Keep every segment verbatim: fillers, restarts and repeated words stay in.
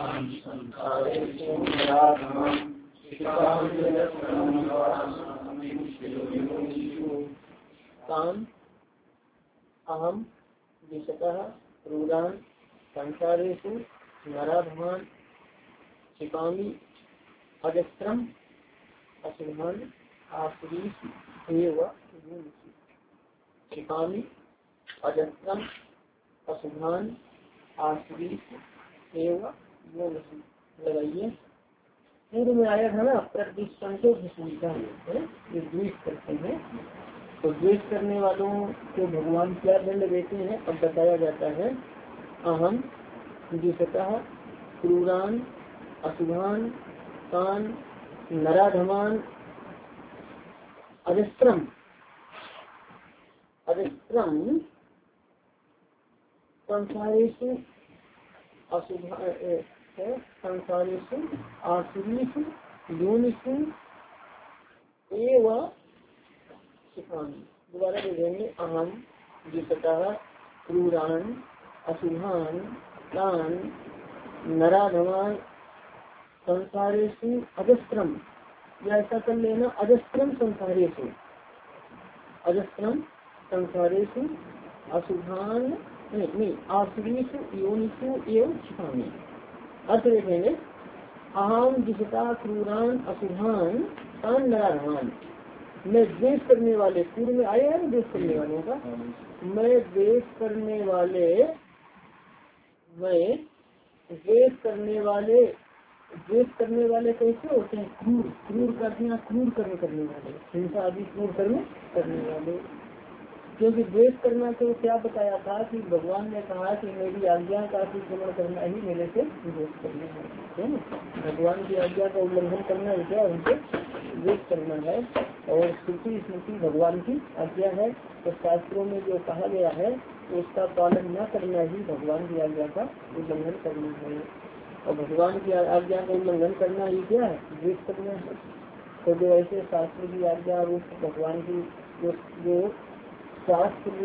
तान अहम दिशतः क्रूरान संसारेषु नराधमान क्षिपामि अजस्रम अशुभान आश्रीष एव क्षिपामि अजस्रम अशुभान आश्रीष एव लगाइए। पूर्व में आया था ना प्रतिसंतो भूषिका है, ये द्वेष करते हैं तो द्वेष करने वालों को भगवान क्या दंड देते हैं अब बताया जाता है। अहम द्विषतः क्रूरान अशुभान तान नराधमान अजस्रम अजस्रम संसारेषु अशुभा संसारेषु आसुरीषु योनिषु एवं क्षिपामि। दोबारा देखेंगे। अहम द्विषतः क्रूरान अशुभान तान नराधमान संसारेषु अजस्रम, या ऐसा कर लेना अजस्रम संसारेषु अजस्रम संसारेषु अशुभान नहीं नहीं आसुरीषु योनिषु एवं क्षिपामि। अर्थ देखेंगे। अहम द्विषतः क्रूरान अशुभान तान नराधमान, मैं द्वेष करने वाले, पूर्व में आए हैं द्वेष करने वालों का, मैं द्वेष करने वाले मैं द्वेष करने वाले द्वेष करने वाले कैसे होते हैं? क्रूर, क्रूर करते हैं, क्रूर कर्म करने वाले, हिंसा आदि क्रूर कर्म करने वाले। क्योंकि द्वेष करना तो क्या बताया था कि भगवान ने कहा कि मेरी आज्ञा का अतिक्रमण करना ही मेरे से द्वेष करना है ना। भगवान की आज्ञा का उल्लंघन करना है क्या? उनसे द्वेष करना है। और श्रुति स्मृति भगवान की आज्ञा है, तो शास्त्रों में जो कहा गया है तो उसका पालन न करना ही भगवान की आज्ञा का उल्लंघन करना है। और भगवान की आज्ञा का उल्लंघन करना ही क्या है? द्वेष करना है। तो जो ऐसे शास्त्र की आज्ञा और भगवान की जो, जो शास्त्र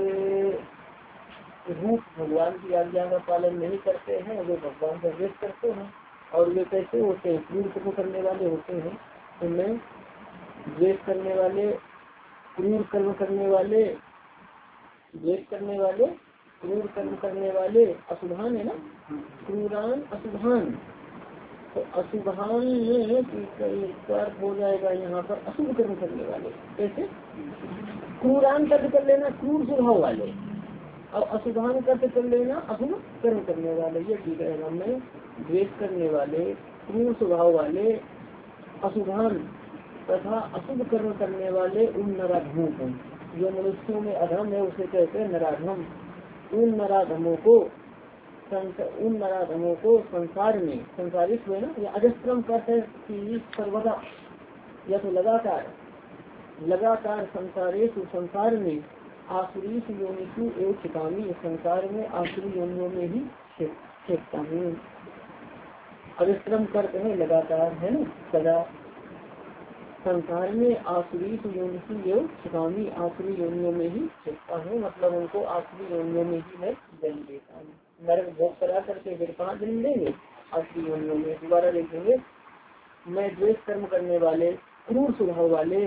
रूप भगवान की आज्ञा का पालन नहीं करते हैं वे भगवान का द्वेष करते हैं। और वे कैसे होते हैं? क्रूर कर्म करने वाले होते हैं। उनमें द्वेष करने वाले, क्रूर कर्म करने वाले, द्वेष करने वाले, क्रूर कर्म करने वाले, अशुभान है ना, क्रूरान अशुभान। तो अशुभान में हो जाएगा यहाँ पर अशुभ कर्म करने वाले। कैसे? क्रूरान कर्म कर लेना क्रूर स्वभाव वाले, और अशुभान कर्म कर लेना अशुभ कर्म करने वाले, ये ठीक है। मैं द्वेष करने वाले, क्रूर स्वभाव वाले, अशुभान तथा अशुभ कर्म करने वाले उन नराधमों को, जो मनुष्यों में अधम है उसे कहते हैं नराधम। उन नराधमों को उन नराधमों को संसार में, संसारित हुए ना, या अजस्त्रम कहते हैं सर्वदा, या तो लगातार लगातार संसारेषु संसार में आसुरीष योनिषु एवं क्षिपामि, संसार में आसुरी योनियों में ही फेंकता हूँ। अजस्त्रम करते हैं लगातार, है ना, सदा संसार में आसुरी योनिषु एवं क्षिपामि, आसुरी योनियों में ही फेंकता हूँ। मतलब उनको आसुरी योनियों में ही मैं जन्म देता हूँ। नरक भोग करा करके फिर कहाँ जन्म देंगे? आसुरी योनियों में। दोबारा देखेंगे। मैं द्वेष कर्म करने वाले, क्रूर स्वभाव वाले,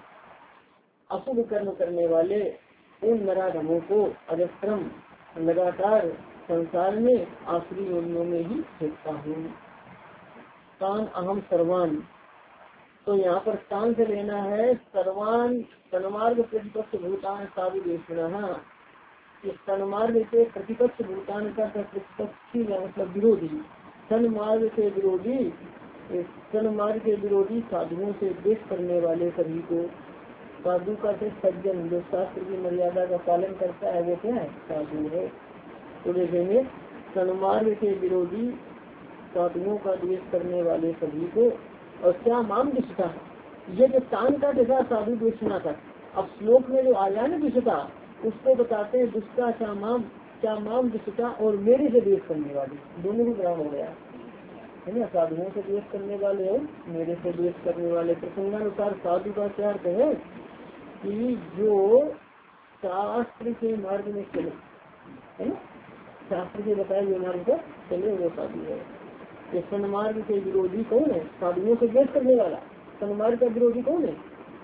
अशुभ कर्म करने वाले उन नराधमों को अजस्त्रम लगातार संसार में आसुरी योनियों में ही फेंकता हूँ। तान अहम सर्वान, तो यहाँ पर तान से लेना है सर्वान तन्मार्ग प्रतिपक्ष भूतान साधु देशना। इस तन्मार्ग के प्रतिपक्ष भूतान का प्रतिपक्षी मतलब विरोधी, तन्मार्ग के विरोधी, तन्मार्ग के विरोधी साधुओं से द्वेष करने वाले सभी को। साधु का से सज्जन, जो शास्त्र की मर्यादा का पालन करता है वो क्या है? साधु है। तो देखेंगे तन्मार्ग के विरोधी साधुओं का द्वेष करने वाले सभी को। और क्या माम दिशता, ये जो तान का देखा साधु द्वेषना था, अब श्लोक में जो आया ना दिशता, उसको बताते हैं दुष्टा क्या माम, क्या माम दिशता और मेरे से द्वेष करने वाले, दोनों भी ग्रहण हो गया है ना। साधुओं से द्वेष करने वाले और मेरे से द्वेष करने वाले। प्रसंगानुसार साधु का क्या अर्थ है कि जो शास्त्र के मार्ग में चले, है ना, शास्त्र के बताए हुए मार्ग पर चले वो साधु है। ये सन्मार्ग के विरोधी कौन है? साधुओं से द्वेष करने वाला। सन्मार्ग का विरोधी कौन है?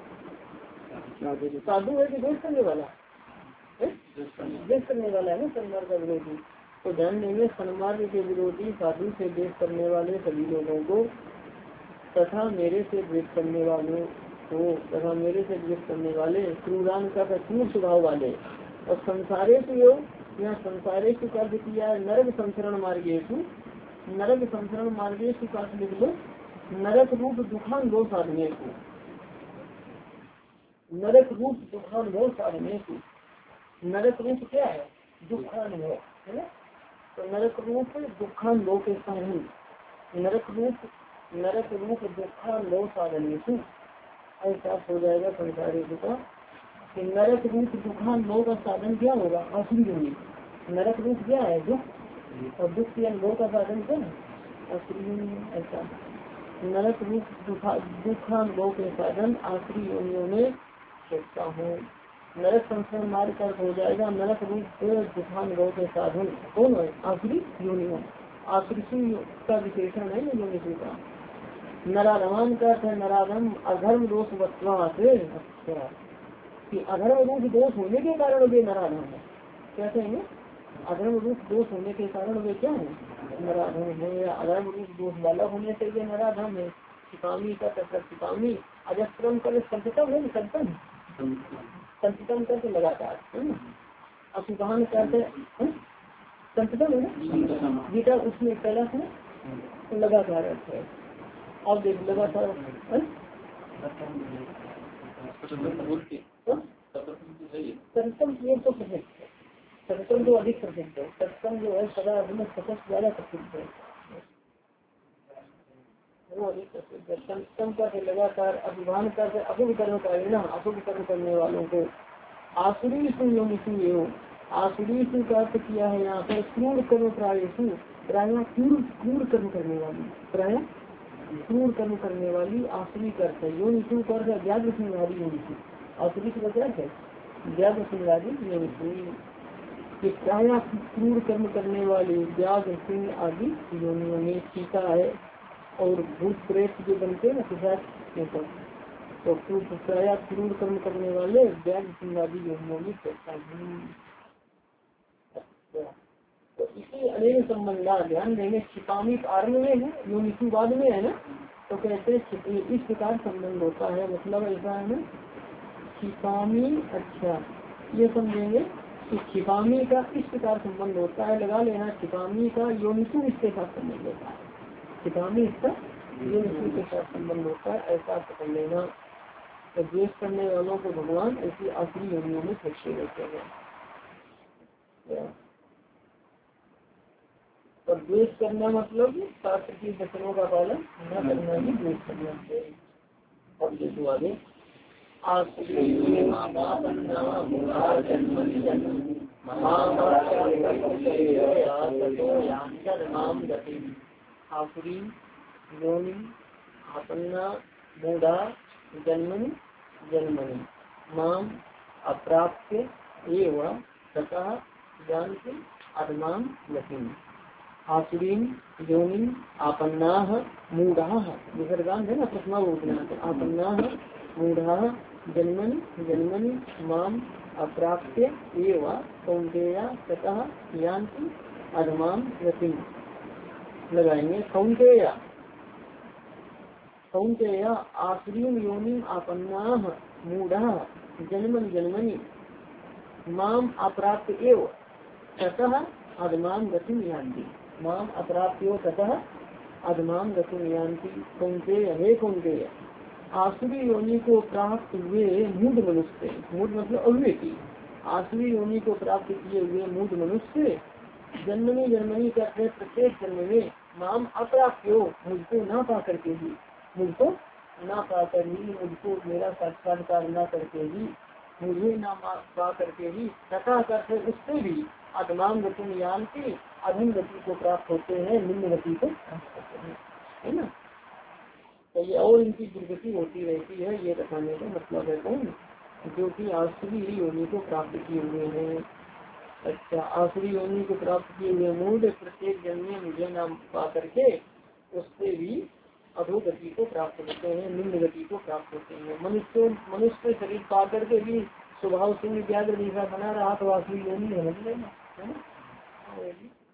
साधु है कि द्वेष करने वाला? द्वेष करने वाला है ना सन्मार्ग का विरोधी। तो ध्यान देंगे, सन्मार्ग के विरोधी साधु से द्वेष करने वाले सभी लोगों को तथा मेरे से द्वेष करने वालों को तथा मेरे से द्वेष करने वाले क्रूरान का क्रूर स्वभाव वाले और संसारेश योग यहाँ संसारेश का अर्थ किया है नरक संसरण मार्गेशु। नरक संसरण मार्गेशु का अर्थ लिख लो नरक रूप दुखान दो साधने को। नरक रूप दुखान दो साधने को। नरक रूप क्या है? दुखान है ना। तो नरक रूप दुखान दो के साधन। नरक रूप नरक रूप दुखान दो साधने ऐसा हो जाएगा संसारेश का। नरक रूप दुखान दो का साधन क्या होगा? असुरी योनि। नरक रूप क्या है? दुख। और दुख के अनुभव का साधन क्या है? असुरी योनि। ऐसा नरक रूप दुखानुभव के साधन आसुरी योनियों में सोचता हूँ। नरक संसार मार्ग का हो जाएगा नरक रूप दुखानुभव के साधन कौन है? आसुरी योनियों। आसुरी का विशेषण है योनि का। नराधमान का है नराधम अधर्म दोष वत्वा से। अच्छा कि अधर्म रूप दोष होने के कारण वे नराधम है। क्या कहेंगे? अधर्म रूप दोष होने के कारण वे क्या है? नराधम है। या अधर्म रूप दोष वाला होने से वे नराधम है। शिकामी का शिकामी अजस्त्रम कर संततम है। संतम संततम करके लगातार है ना। अशुभान करते संततम है ना। गीता उसमें पहला है लगातार अर्थ है। अब देख लगातार सतम ये तो प्रसिद्ध है। सतम जो अधिक प्रसिद्ध है। सतम जो है सदा सतत ज्यादा प्रसिद्ध है वो अधिक प्रसिद्ध है। सतम का लगातार अभिमान कर अशुभ कर्म करे ना अशुभ कर्म करने वालों को आसुरी सुयोनिशु आसुरी सु का अर्थ किया है यहाँ पर क्रूर कर्म प्रायशु प्राय क्रूर क्रूर कर्म करने वाली प्राय क्रूर कर्म करने वाली आसुरी करते योनिशु कर व्याघ्र सिंहारी योनिशु। आसुरी से बचा है व्याघ्र सिंहारी योनिशु। प्राय क्रूर कर्म करने वाली व्याघ्र सिंह आदि योनियों में सीता है और भूत प्रेत जो बनते हैं ना पिशाच तो प्राय क्रूर कर्म करने वाले व्याघ्र सिंह आदि योनियों में सोचता हूँ। तो इसी अनेक संबंधा ध्यान देंगे। छिपामी आरम्भ में है योनिशु बाद में है ना। तो कहते इस प्रकार संबंध होता है मतलब ऐसा है ना छिपामी। अच्छा ये समझेंगे कि छिपामी का इस प्रकार संबंध होता है। लगा लेना छिपामी का योनिशु इसके साथ संबंध होता है। छिपामी इसका योनिशु के साथ संबंध होता है ऐसा पकड़ लेना। तो द्वेष करने वालों को भगवान ऐसी आखिरी योनियों में फेंकते रहते हैं। और द्वेष करना मतलब शास्त्र की वचनों का पालन न करना ही द्वेष करना है। और ये जो आगे आसुरी योनि आपन्ना मूढ़ा जन्मनि जन्मनि माम अप्राप्य एवं तथा जानति अधमाम गतिम्। आसुरीन योनि आपन्ना मूढ़ा विसर्गान है ना प्रथमा आपन्ना मूढ़ा जन्मनि जन्मनि माम अप्राप्य एवं कौन्तेय ततः यान्ति अधमाम गतिम्। लगाएंगे कौन्तेय कौन्तेय आसुरीन योनि आपन्ना मूढ़ा जन्मनि जन्मनि माम अप्राप्य एवं ततः अधमाम गतिम् यान्ति। माम अप्राप्यो ततः अधमाम गतिम् यान्ति। कौन्तेय हे कौन्तेय आसुरी योनि को प्राप्त हुए मूढ़ मनुष्य मूढ़ मतलब अविवेकी आसुरी योनि को प्राप्त किए हुए मूढ़ मनुष्य जन्मनी जन्मनी करते प्रत्येक जन्म में माम अप्राप्यो मुझको ना पा करके ही मुझको ना पा कर ही मुझको मेरा साक्षात्कार न करके ही मुझे ना पा करके ही तथा करते उससे भी अधमाम गति यान्ति अधम गति को प्राप्त होते हैं निम्न गति को प्राप्त होते हैं है ना। तो ये और इनकी दुर्गति होती रहती है ये बताने का मतलब है कौन जो कि आसुरी योनि को प्राप्त किए हुए हैं। अच्छा आसुरी योनि को प्राप्त किए हुए मूड प्रत्येक जन्म में मुझे नाम पा करके उससे भी अधोगति को प्राप्त होते हैं, निम्न गति को प्राप्त होते हैं। मनुष्य मनुष्य शरीर पा करके भी स्वभाव शून्य व्याघ्र जैसा बना रहा तो आसुरी योनि समझ लेना है ना।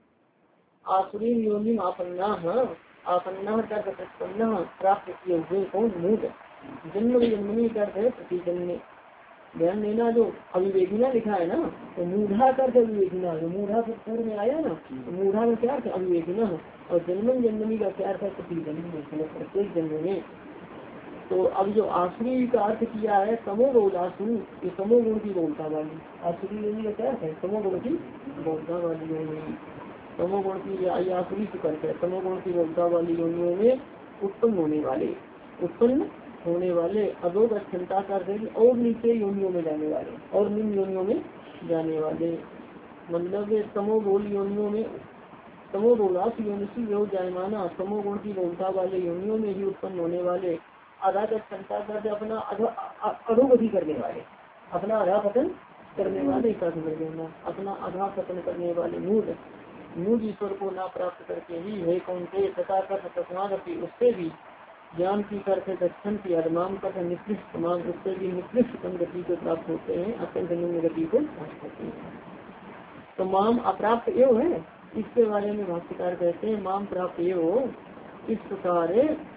आसुरी योनि आपन्ना आपन्ना प्रतिपन्न प्राप्त किए हुए कौन मूढ़ जन्म जन्मनी करते है प्रतिजन्य। ध्यान देना जो अविवेकिना लिखा है ना तो मूढ़ा करके अविवेकिना जो मूढ़ा पुस्तक में आया ना तो मूढ़ा में क्या अर्थ अविवेकिना और जन्मन जन्मनी का क्या अर्थ है प्रतिजन्य प्रत्येक जन्म में। तो अब जो आसुरी का अर्थ किया है तमोगुण आसुरी ये तमोगुण की बोलता वाली आसुरी योनि का क्या है तमोगुण की बोलता वाली योनि। तमोगुण की आसुरी से करते हैं तमोगुण की बोलता वाली योनियों में उत्पन्न होने वाले उत्पन्न होने वाले अधोग क्षमता कर और नीचे योनियों में जाने वाले और निम्न योनियों में जाने वाले मतलब तमोगुण योनियों में तमोगुणास योनिसी योग जायमाना तमोगुण की बोलता वाले योनियों में ही उत्पन्न होने वाले आधा क्षमता कर अपना अधोगति करने वाले अपना आधा पतन करने वाले कर देना अपना आधा पतन करने वाले मूढ़ मूढ़ ईश्वर को ना प्राप्त करके ही है कौन से तथा कर तस्मादपि उससे भी ज्ञान की करके दक्षिण की अधमाम कर निकृष्ट तमाम उससे भी निकृष्टतम गति को प्राप्त होते हैं अत्यंत निम्न गति को प्राप्त होते हैं। तो माम अप्राप्त एवं है इसके बारे में भाष्यकार कहते हैं माम प्राप्त एवं इस प्रकार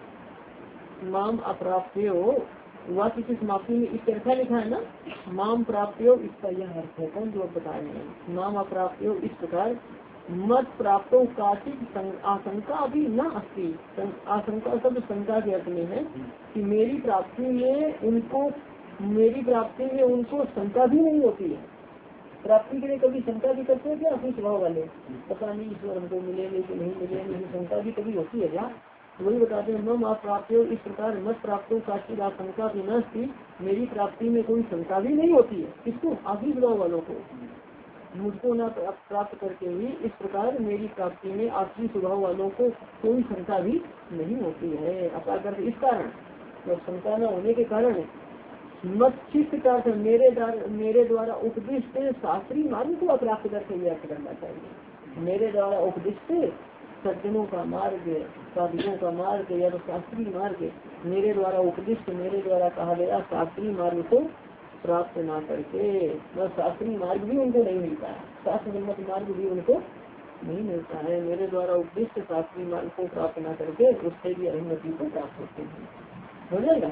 माम अप्राप्त वाक्य की समाप्ति में इस तरह लिखा है ना माम प्राप्त इसका यह अर्थ है कौन जो बता रहे हैं माम अप्राप्त इस प्रकार मत प्राप्त काचित आशंका अभी न अस्ति आशंका शब्द शंका के अर्थ में है कि मेरी प्राप्ति में उनको मेरी प्राप्ति में उनको शंका भी नहीं होती है। प्राप्ति के लिए कभी शंका भी करते हैं क्या अपने स्वभाव वाले पता नहीं ईश्वर हमको मिलेंगे कि नहीं मिलेंगे शंका भी कभी होती है क्या वही बताते हैं मम आप प्राप्त हो इस प्रकार मत प्राप्त हो काचित आशंका भी न थी मेरी प्राप्ति में कोई शंका भी नहीं होती है किसको आखिरी स्वभाव वालों को मुझको न प्राप्त करके ही इस प्रकार मेरी प्राप्ति में आखिरी स्वभाव वालों को कोई शंका भी नहीं होती है। अपाकर इस कारण जब शंका न होने के कारण मत चित्त का मेरे द्वारा मेरे द्वारा उपदिष्ट शास्त्रीय मार्ग को अप्राप्त करके व्यक्त करना चाहिए। मेरे द्वारा उपदिष्ट सज्जनों का मार्ग साधुओं का मार्ग या तो शास्त्रीय मार्ग मेरे द्वारा उपदिष्ट मेरे द्वारा कहा गया शास्त्रीय मार्ग को प्राप्त ना करके वह शास्त्रीय मार्ग भी उनको नहीं मिलता है शास्त्र सम्मत मार्ग भी उनको नहीं मिलता है मेरे द्वारा उपदिष्ट शास्त्रीय मार्ग को प्राप्त ना करके उससे भी अहिमति को प्राप्त होते हैं। हो जाएगा।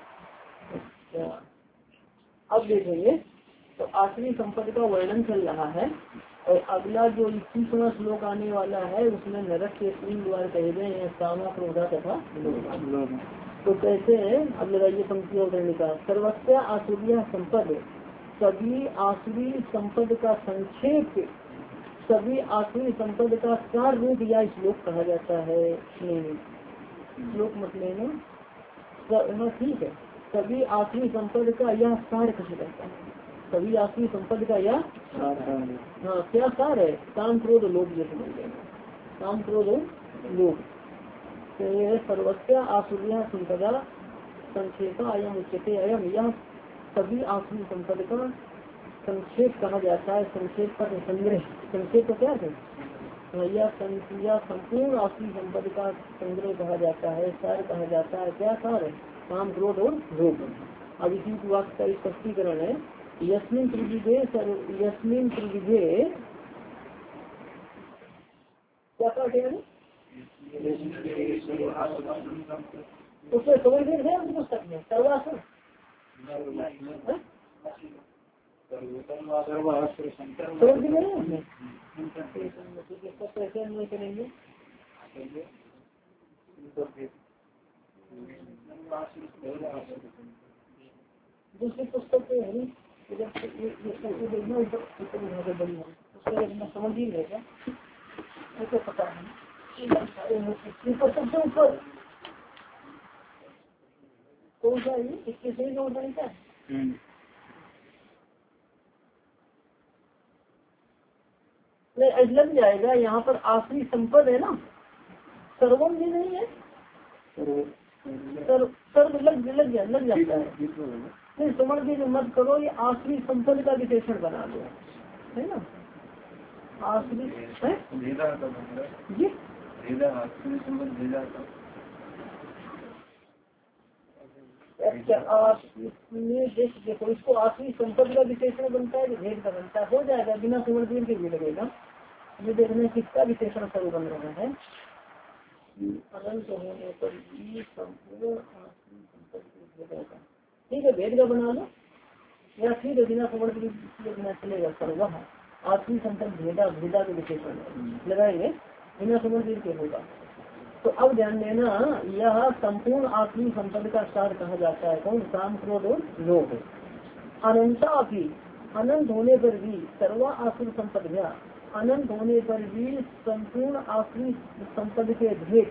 अच्छा अब देखेंगे तो आखिरी संपद का वर्णन चल रहा है और अगला जो इक्कीसवां श्लोक आने वाला है उसमें नरक के तीन द्वार कहे गए हैं कामा क्रोधा तथा लोभ। तो कैसे है अब लगाइए पंक्ति और का सर्वस्व आसुरी संपद सभी आसुरी संपद का संक्षेप सभी आसुरी संपद का सार रूप या श्लोक कहा जाता है। नहीं श्लोक मत लेना ठीक है सभी आसुरी संपद का यह सार कहा जाता है सभी आसुरी संपद का यह हाँ क्या सार है काम क्रोध लोभ जैसे बन जाएगा काम क्रोध लोभ सर्वस्व आसुरिया संपदा संक्षेप अयम उच्चते अयम यह सभी आसुरी संपद का संक्षेप कहा जाता है। संक्षेप का संग्रह संक्षेप का क्या है यह संपूर्ण आसुरी संपद का संग्रह कहा जाता है सार कहा जाता है। क्या सार है काम क्रोध और लोभ। अब इसी वाक्य का स्पष्टीकरण है यस्मिन त्रिविधे यस्मिन त्रिविधे क्या कहते हैं उसमें समझ गए है उस पुस्तक में सर्वासन समझ गए उसमें कैसे अन्वय करेंगे दूसरी पुस्तक पे है समझ ही रहेगा तो पता नहीं पुस्तक से ऊपर कौन सा है इसके सही नोट बनता है लग जाएगा। यहाँ पर आखिरी संपद है ना सर्वम भी नहीं है सर्व सर्व लग लग जा लग जाता है नहीं समझ के जो मत करो ये आखिरी संपद का विशेषण बना दो है ना आखिरी जी अच्छा आप इसमें देख देखो, इसको आखिरी संपत्ति का विशेषण बनता है, भेद का बनता है, हो जाएगा बिना सुमन दीन के भी लगेगा। ये देखने किसका विशेषण स्वरूप बन रहा है। अनंत होने पर भी संपूर्ण आखिरी संपत्ति भेद का, ठीक है, भेद का बना लो या ठीक है बिना सुमन बिना चलेगा। सर्व आखिरी संपत्ति भेदा भेदा के विशेषण लगाएंगे, बिना सुमन दीन के होगा। तो अब ध्यान देना, यह संपूर्ण आखिरी संपद का सार कहा जाता है। कौन? काम, क्रोध और लोभ। अनंता भी, अनंत होने पर भी सर्वा आखिरी संपद गया, अनंत होने पर भी संपूर्ण आखिरी संपद के भेद,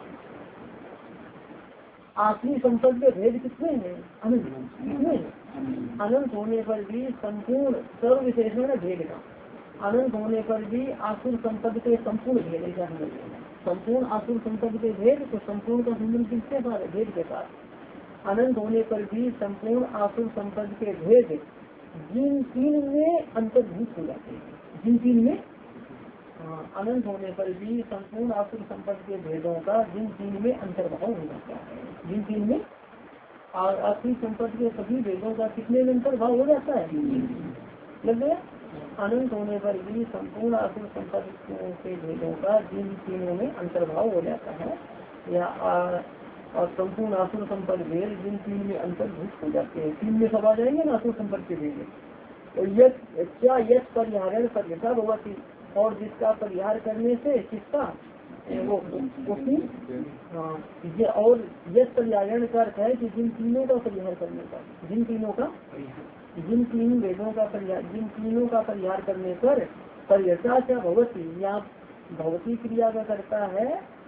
आखिरी संपद के भेद कितने हैं? अनंत कितने हैं? अनंत होने पर भी संपूर्ण सर्व विशेषण है भेद का, अनंत होने पर भी आसुर संपद के संपूर्ण भेद, ऐसा समझ लेना। संपूर्ण आसुर संपद के भेद, तो संपूर्ण का संबंध किसके साथ है? भेद के साथ। अनंत होने पर भी संपूर्ण आसुर संपद के भेद जिन तीन में अंतर्भूत हो जाते हैं, जिन तीन में, हाँ, अनंत होने पर भी संपूर्ण आसुर संपद के भेदों का जिन तीन में अंतर्भाव हो जाता है, जिन तीन में आसुर संपद के सभी भेदों का कितने में अंतर्भाव हो जाता है? लग गया। अनंत होने पर भी संपूर्ण आसुर संपद के भेदों का जिन तीनों में अंतर्भाव हो जाता है, या और संपूर्ण आसुर संपद भेद जिन तीन में अंतर्भूत हो जाते हैं, तीन में सब आ जाएंगे ना आसुर संपद के भेद। तो यह क्या यश परिहारण परिहता भगवती, और जिसका परिहार करने से किसका वो उसकी, हाँ, ये और यश परिहारण का अर्थ है कि जिन तीनों का परिहार करने का, जिन तीनों का जिन तीन वेदों का परिहार, जिन तीनों का परिहार करने पर परिहता क्या भगवती, या भगवती क्रिया का करता है।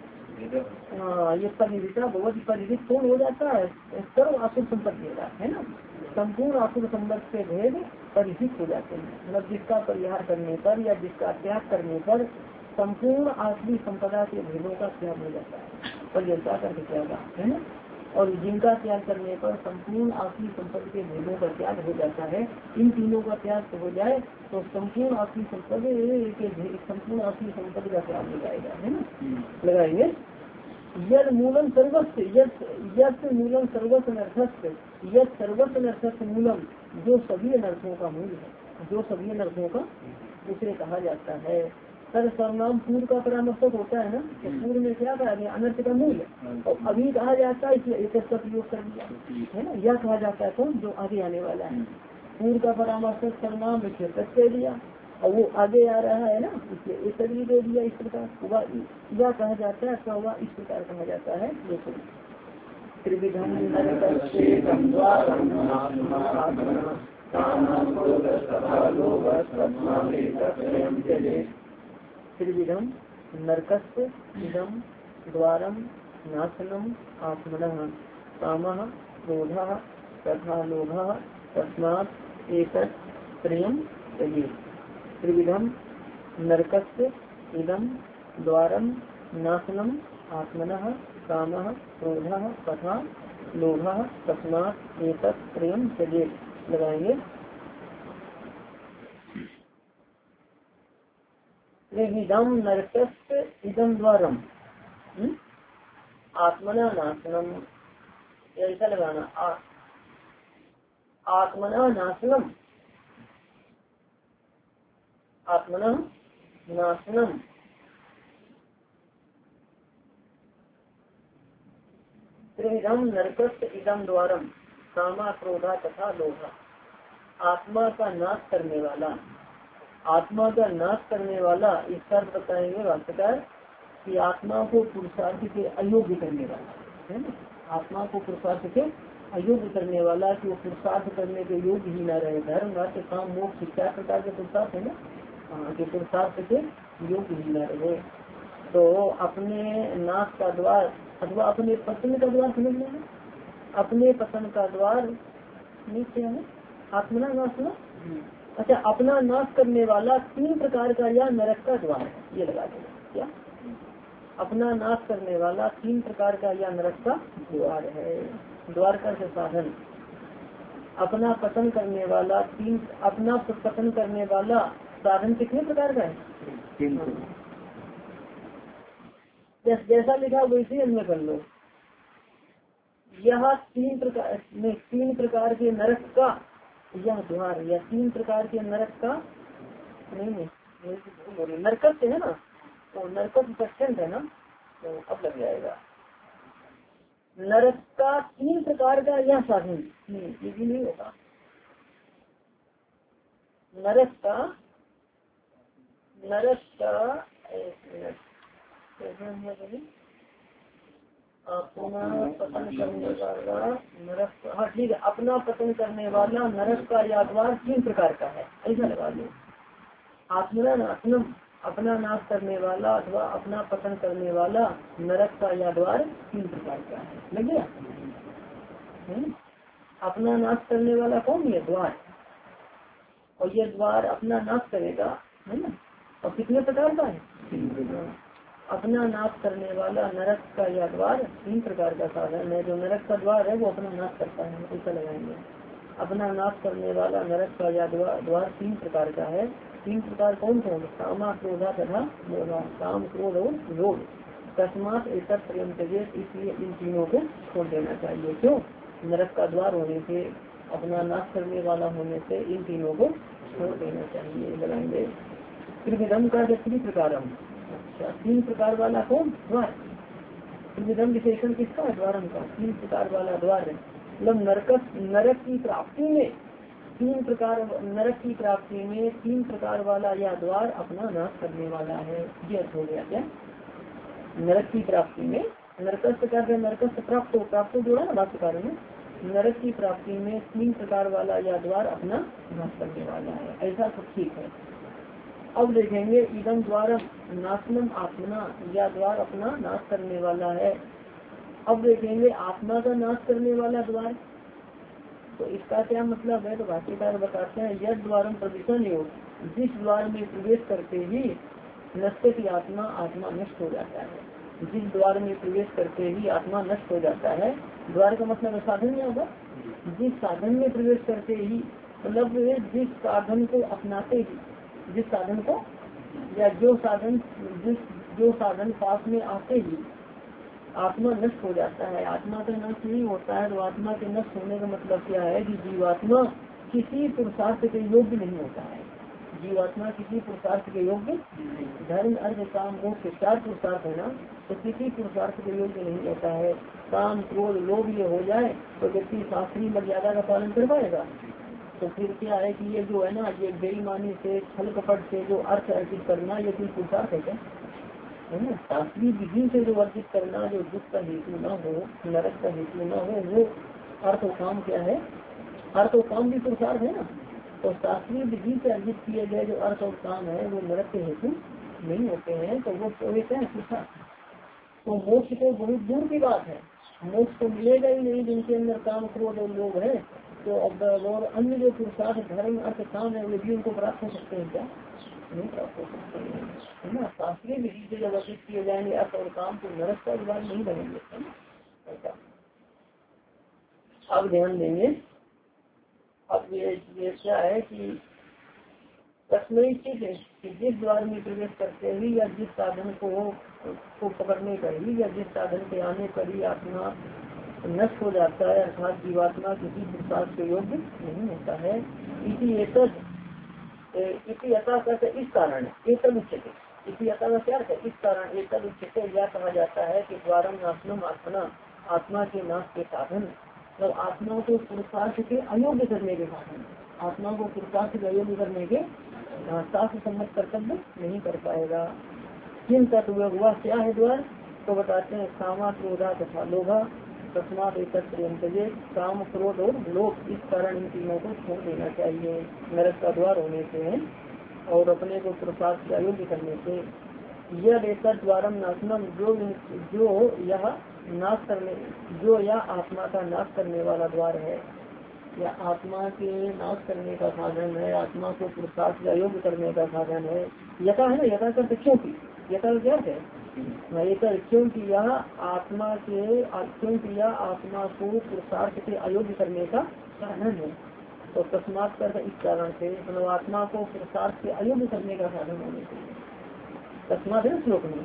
हाँ, ये परिहिता भगवती, परिहित कौन हो जाता है? सर्व आसुर संपत्ति है ना, संपूर्ण आसुर संपत्ति के भेद परिहित हो जाते हैं। मतलब जिसका परिहार करने पर या जिसका त्याग करने पर संपूर्ण आसुरी संपदा के भेदों का त्याग हो जाता है, परिहता का त्याग है ना। और जिनका त्याग करने पर संपूर्ण आखिरी संपत्ति के भेदों का त्याग हो जाता है, इन तीनों का त्याग हो जाए तो संपूर्ण आखिरी संपत्ति के संपूर्ण आखिरी संपत्ति का त्याग हो जाएगा, है ना। लगाएंगे यद मूलम सर्वस्व, यद मूलम सर्वस्व अनर्थस्थ, यद सर्वस्व अनर्थस्थ मूलम, जो सभी अनर्थों का मूल है, जो सभी अनर्थों का, उसे कहा जाता है। सर सर्वनाम पूर्व का परामर्शक होता है ना, तो पूर्व में क्या कहा गया? अनर्थ का मूल। और अभी कहा जाता है इसलिए एक का प्रयोग कर दिया, है ना। यह कहा जाता है कौन? जो आगे आने वाला है। पूर्व का परामर्शक सर्वनाम में दे दिया और वो आगे आ रहा है ना, इसलिए एक भी दे दिया। इस प्रकार यह कहा जाता है, क्या हुआ? इस प्रकार कहा जाता है। त्रिविधम त्रिविधम नरकस्य इदम द्वारम नाशनम आत्मनः कामः क्रोधः तथा लोभः तस्मात् एतत् त्रयम् त्यजेत्। त्रिविधम नरकस्य इदम द्वारम नाशनम आत्मनः कामः क्रोधः तथा लोभः तस्मात् एतत् त्रयम् त्यजेत्। लगाएंगे इदम नरकस्य इदम द्वारम आत्मना नाशनम, ऐसा लगाना। आ, आत्मना नाशनम, आत्मना नाशनम त्रिविधम नरकस्य इदम द्वारम कामा क्रोधा तथा लोभा। आत्मा का नाश करने वाला, आत्मा का नाश करने वाला, इसका अर्थ बताएंगे भाष्यकार कि आत्मा को पुरुषार्थ के अयोग्य करने वाला, है ना। आत्मा को पुरुषार्थ के अयोग्य करने वाला, कि वो पुरुषार्थ करने के योग्य ही न रहे। धर्म अर्थ काम मोक्ष शिक्षा प्रकार के पुरुषार्थ है ना, हाँ, कि पुरुषार्थ के योग्य ही न रहे। तो अपने नाश का द्वार अथवा अपने पतन का द्वार समझ लेना, अपने पतन का द्वार नीचे है आत्मना नाशना। अच्छा, अपना नाश करने वाला तीन प्रकार का या नरक का द्वार है, ये लगा देना। क्या? अपना नाश करने वाला तीन प्रकार का या नरक का द्वार है। द्वार का साधन, अपना पतन करने वाला तीन, अपना पतन करने वाला साधन कितने प्रकार का है? जैस, जैसा लिखा वैसे ही अन्वय कर लो। यह तीन प्रकार में तीन प्रकार के नरक का यह द्वार, या तीन प्रकार के नरक का नहीं नहीं नरकत है ना, तो नरकत प्रचंड है ना, तो अब लग जाएगा। नरक का तीन प्रकार का यह साधन, ये भी नहीं होगा। नरक का नरक का अपना पतन करने वाला नरक, हाँ ठीक है, अपना पतन करने वाला नरक का या द्वार तीन प्रकार का है, ऐसा लगा लो। आत्मना नाशनम, अपना नाश करने वाला अथवा अपना पतन करने वाला नरक का या द्वार तीन प्रकार का है, लग गया। अपना नाश करने वाला कौन है? द्वार। और ये द्वार अपना नाश करेगा, है ना। और कितने प्रकार का है? अपना नाश करने वाला नरक का या द्वार तीन प्रकार का साधन है। जो नरक का द्वार है वो अपना नाश करता है, ऐसा लगाएंगे। अपना नाश करने वाला नरक का या द्वार तीन प्रकार का है। तीन प्रकार कौन कौन? कामा, क्रोधा तथा लोभा। काम, क्रोध और लोभ। तस्मात एकत्र प्रेम तेज, इसलिए इन तीनों को छोड़ देना चाहिए। क्यों? नरक का द्वार होने से, अपना नाश करने वाला होने से इन तीनों को छोड़ देना चाहिए, लगाएंगे। त्रिविधम का त्रि प्रकारम, अच्छा तीन प्रकार वाला कौन? द्वार। त्रिविधम विशेषण किसका है? द्वारम का। तीन प्रकार वाला द्वार है, मतलब नरक नरक की प्राप्ति में तीन प्रकार, नरक की प्राप्ति में तीन प्रकार वाला यह द्वार अपना नाश करने वाला है। ये अर्थ हो गया क्या? नरक की प्राप्ति में, नरकस्त कर नरकस्त प्राप्त हो, प्राप्त जो है ना भाष्यकार में, नरक की प्राप्ति में तीन प्रकार वाला यह द्वार अपना नाश करने वाला है, ऐसा सब ठीक है। अब देखेंगे इदम द्वार नाशनम आत्मना, यह द्वार अपना नाश करने वाला है। अब देखेंगे आत्मा का नाश करने वाला द्वार, तो इसका क्या मतलब है? तो भाष्यकार बताते हैं यद द्वारम प्रविशन योग, जिस द्वार में प्रवेश करते ही नष्ट की आत्मा, आत्मा नष्ट हो जाता है। जिस द्वार में प्रवेश करते ही आत्मा नष्ट हो जाता है। द्वार का मतलब साधन क्या होगा? जिस साधन में प्रवेश करते ही, मतलब जिस साधन को अपनाते ही, जिस साधन को या जो साधन जिस जो साधन पास में आते ही आत्मा नष्ट हो जाता है। आत्मा का नष्ट नहीं होता है, तो आत्मा के नष्ट होने का मतलब क्या है? कि जीवात्मा किसी पुरुषार्थ के योग्य नहीं होता है। जीवात्मा किसी पुरुषार्थ के योग्य, धर्म अर्थ काम मोक्ष चार पुरुषार्थ है ना, तो किसी पुरुषार्थ के योग्य नहीं होता है। काम, क्रोध, लोभ ये हो जाए तो व्यक्ति शास्त्रीय मर्यादा का पालन कर पाएगा। तो फिर क्या है कि ये जो है ना, ये बेईमानी से, छल कपट से जो अर्थ अर्जित करना, ये कोई पुरुषार्थ है क्या? है ना। शास्त्रीय विधि से जो अर्जित करना, जो दुख का हेतु न हो, नरक का हेतु न हो, वो अर्थ और काम क्या है? अर्थ और काम भी पुरुषार्थ है ना। तो शास्त्रीय विधि से अर्जित किए गए जो अर्थ और काम है वो नरक के हेतु नहीं होते हैं, तो वो क्या है? पुरुषार्थ। तो मोक्ष तो बहुत दूर की बात है, मोक्ष तो मिलेगा ही नहीं जिनके अंदर काम, क्रोध और लोभ है। तो अब और अन्य जो पुरुषार्थ, धर्म, अर्थ, काम है, वे भी उनको प्राप्त हो सकते हैं क्या? नहीं प्राप्त हो सकते हैं, है ना। शास्त्रीय विधि से जब अर्जित किए जाएंगे अर्थ और काम, तो नरक का विभाग नहीं बनेंगे, है ना। ऐसा अब ध्यान देंगे। अब ये ये क्या है कि प्रश्न स्थित है कि जिस द्वार में प्रवेश करते ही या जिस साधन को को पकड़ने पर ही या जिस साधन के आने पर ही आत्मा नष्ट हो जाता है, अर्थात जीवात्मा किसी पुरुषार्थ के योग्य नहीं होता है। इसी एतद इसी यथा करते इस कारण एकल उच्चते, इसी यथा का क्या है? इस कारण एकल उच्चते यह कहा जाता है कि द्वारम नाशनम आत्मना, आत्मा के नाश के साधन, तो आत्मा को पुरुषार्थ के अयोग्य करने के साधन, आत्मा को पुरुषार्थ के अयोग्य करने के शास्त्र सम्मत कर्तव्य नहीं कर पाएगा। किन तत्व हुआ क्या है द्वार? तो बताते हैं कामा, क्रोधा तथा लोभा। तस्मात एकत्र काम, क्रोध और लोभ, इस कारण इन तीनों को छोड़ देना चाहिए नरक का द्वार होने से और अपने को पुरुषार्थ के अयोग्य करने से। यह एक द्वारम नाशनम, जो जो यह नाश करने जो यह आत्मा का नाश करने वाला द्वार है, या आत्मा के नाश करने का साधन है, आत्मा को पुरुषार्थ के अयोग्य करने का साधन है। यथा है ना, यथा करते क्योंकि, यथा क्या है? क्योंकि यह आत्मा के क्योंकि यह आत्मा को पुरुषार्थ के अयोग्य करने का साधन है। तो तस्मात कर इस कारण से, मतलब आत्मा को पुरुषार्थ के अयोग्य करने का साधन होने से। तस्मात है श्लोक में,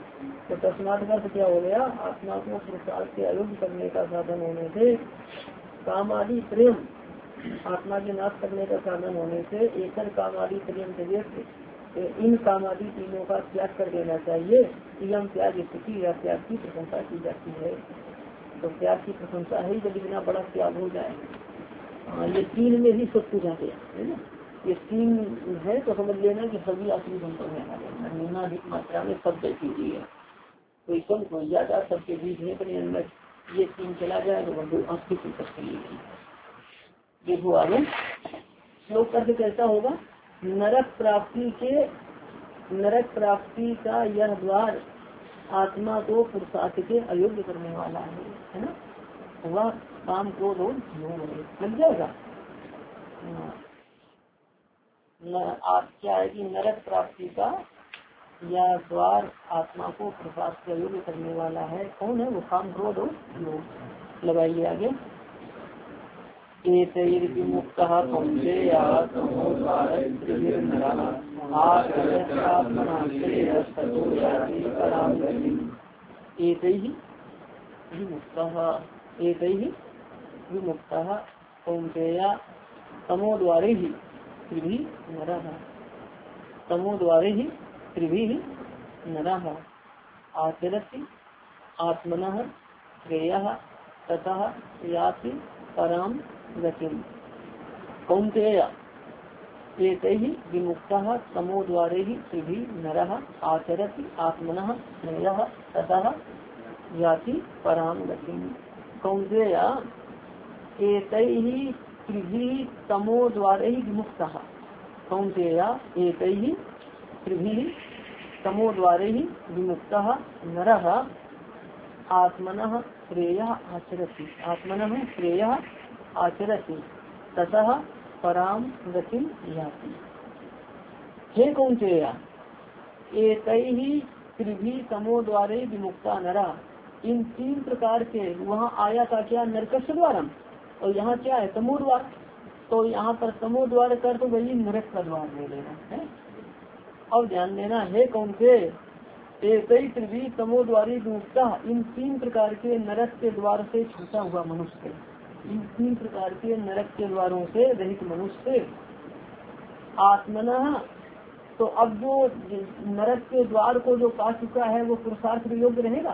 तो तस्मात् का अर्थ क्या हो गया, आत्मा को पुरुषार्थ के अयोग्य करने का साधन होने से, काम आदि प्रेम आत्मा के नाश करने का साधन होने से, एकल काम आदि प्रेम से इन काम आदि तीनों का त्याग कर देना चाहिए। यम त्याग स्थिति या त्याग की प्रशंसा की जाती है। तो त्याग की प्रशंसा है जब इतना बड़ा त्याग हो जाए। आ, ये तीन में ही सब कुछ आ गया है ना। ये तीन है तो समझ लेना कि सभी आखिरी संपर्क में आ गया, निम्नाधिक मात्रा में सब देखी हुई है, कोई कम कोई ज्यादा सबके बीच में अपने अंदर ये तीन चला जाए तो वह आखिरी संपर्क चलेगी। देखो आगे श्लोक अर्थ कैसा होगा, नरक प्राप्ति के नरक प्राप्ति का यह द्वार आत्मा को पुरुषार्थ के अयोग्य करने वाला है, है ना। वह काम क्रोध और लोभ लग जाएगा। आप क्या है कि नरक प्राप्ति का यह द्वार आत्मा को पुरुषार्थ के अयोग्य करने वाला है। कौन है वो, काम क्रोध और लोभ। लगाइए आगे, मुक्तः विमुक्तः कौन्तेय तमो द्वारे ही त्रिभिः नरः तमो द्वारे ही त्रिभिः नरः आचरति आत्मनः श्रेयः ततः याति परां गतिम्। कौन्तेय एतैः विमुक्तः तमो द्वारे ही त्रिभिः नरः आचरति आत्मनः श्रेयः ततः याति परां गतिम्। कौन्तेय एतैः त्रिभिः तमो द्वारे ही विमुक्तः। कौन्तेय एतैः त्रिभिः तमो द्वारे ही विमुक्तः नरः आत्मनः श्रेयः आचरति आत्मनः श्रेयः आचरति ततः परां गतिं याति। हे कौन्तेय एतैः त्रिभिः तमो द्वारे विमुक्ता नरा, इन तीन प्रकार के वहाँ आया था क्या, नरकस्य द्वारम, और यहाँ क्या है तमो द्वार। तो यहाँ पर तमो द्वार कर तो वही नरक का द्वार ले लेना है। अब ध्यान देना, हे कौन्तेय एतैः त्रिभिः तमो द्वारे विमुक्ता, इन तीन प्रकार के नरक के द्वार से छूटा हुआ मनुष्य, इन तीन प्रकार के नरक के द्वारों से रहित मनुष्य आत्मनः, तो अब जो नरक के द्वार को जो पा चुका है वो पुरुषार्थ के योग्य रहेगा,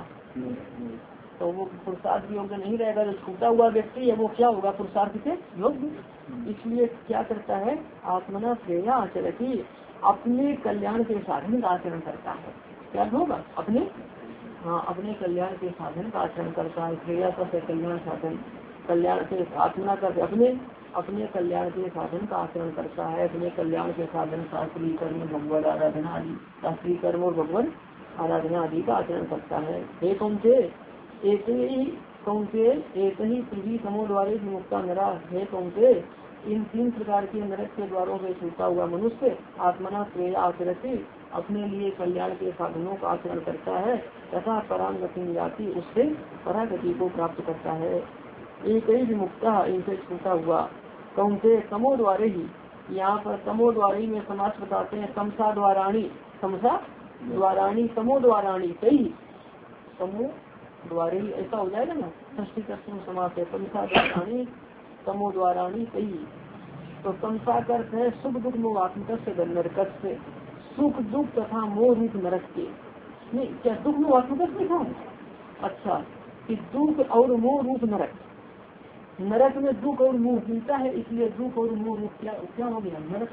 तो वो पुरुषार्थ योग्य नहीं रहेगा। जो छूटा हुआ व्यक्ति है वो क्या होगा, पुरुषार्थ के योग्य। इसलिए क्या करता है, आत्मना श्रेय आचरति, अपने कल्याण के साधन का आचरण करता है। क्या होगा, अपने हाँ अपने कल्याण के साधन का आचरण करता है। श्रेय का कल्याण साधन, कल्याण के आत्मना कर अपने अपने कल्याण के साधन का आचरण करता है। अपने कल्याण के साधन शास्त्रीय कर्म भगवत आराधना आदि, शास्त्रीय कर्म और भगवत आराधना आदि का आचरण करता है। हे कौन्तेय एक ही कौन्तेय एक ही पृथ्वी तमो द्वारे विमुक्ता नरा, हे कौन्तेय इन तीन प्रकार के नरक के द्वारों में छूटा हुआ मनुष्य आत्मना श्रेय आचरति, अपने लिए कल्याण के साधनों का आचरण करता है। तथा पराम गति जाति, उससे परागति को प्राप्त करता है। एक ही विमुक्ता, इनसे छूटा हुआ। कौन्तेय तमो द्वारे ही, यहाँ पर तमो द्वारी में समास बताते हैं, तमसा द्वाराणी, तमसा द्वाराणी तमो द्वाराणी कई तमो द्वारे ही, ऐसा हो जाएगा ना, षष्ठी तत्व समास है। तमसा द्वाराणी तमो द्वाराणी कई, तो तमसा अर्थ है सुख दुख मोहात्मक से नरक से, सुख दुख तथा मोह रूप नरक के। नहीं क्या दुख मोहात्मक लिखा है, अच्छा कि दुख और मोह रूप नरक, नरक में दुख और मोह मिलता है, इसलिए दुख और मोह रूप क्या क्या हो गया, नरक।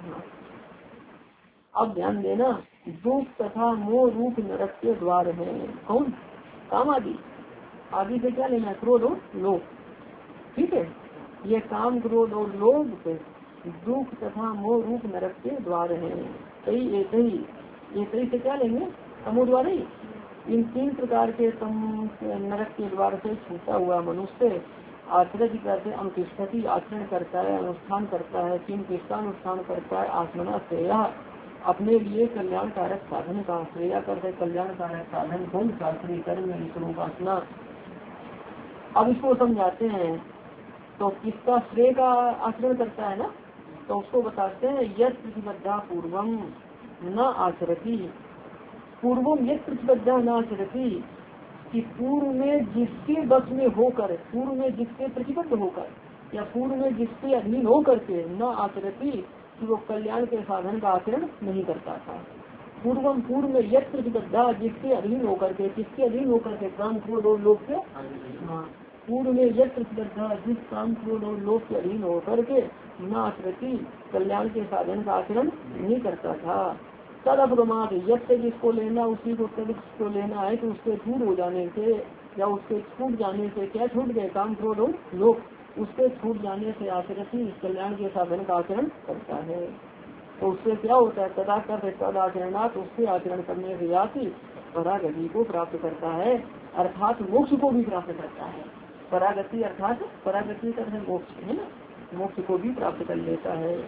अब ध्यान देना, दुख तथा मोह रूप नरक के द्वार है कौन, काम आदि, आदि से क्या लेना, क्रोध और लोभ। ठीक है, ये काम क्रोध और लोभ दुख तथा मोह रूप नरक के द्वार है। कई एक ही एक ही से क्या लेंगे, तमो द्वार ही। इन तीन प्रकार के तम नरक के द्वार से छूटा हुआ मनुष्य आचरण करते अनुष्ठति आचरण करता है, अनुष्ठान करता है। तीन किसका अनुष्ठान करता है, आत्मना श्रेय, अपने लिए कल्याण कारक साधन का, श्रेय करते कल्याण कारक साधन कौन, शास्त्रीय कर्म ईश्वरोपासना। अब इसको समझाते हैं, तो किसका श्रेय का आचरण करता है ना, तो उसको बताते हैं यद प्रतिबद्धा पूर्वम न आचरती, पूर्वम यत् प्रतिबद्धा नाचरती, कि पूर्व में जिसके बस में होकर, पूर्व में जिसके प्रतिबद्ध होकर या पूर्व में जिसके अधीन होकर के न आचरती, कि वो कल्याण के साधन का आचरण नहीं करता था। पूर्वम पूर्व में यत् प्रतिबद्धा, जिसके अधीन होकर के, किसके अधीन होकर के, काम क्रोध और लोभ के, हाँ, पूर्व में यत् प्रतिबद्धा, जिस काम क्रोध और लोभ के अधीन होकर के न आचरती, कल्याण के साधन का आचरण नहीं करता था। तद अपगमात, यद से जिसको लेना उसी को तद को लेना है, तो उसके दूर हो जाने से या उसके छूट जाने से, क्या छूट गए, काम क्रोध और लोभ, उसके छूट जाने से आचरती, कल्याण के साधन का आचरण करता है। तो उससे क्या होता है, तदा कर तद आचरणात, उससे आचरण करने से जाति परागति को प्राप्त करता है, अर्थात मोक्ष को भी प्राप्त करता है। परागति अर्थात परागति कर मोक्ष है ना, मोक्ष को भी प्राप्त कर लेता है।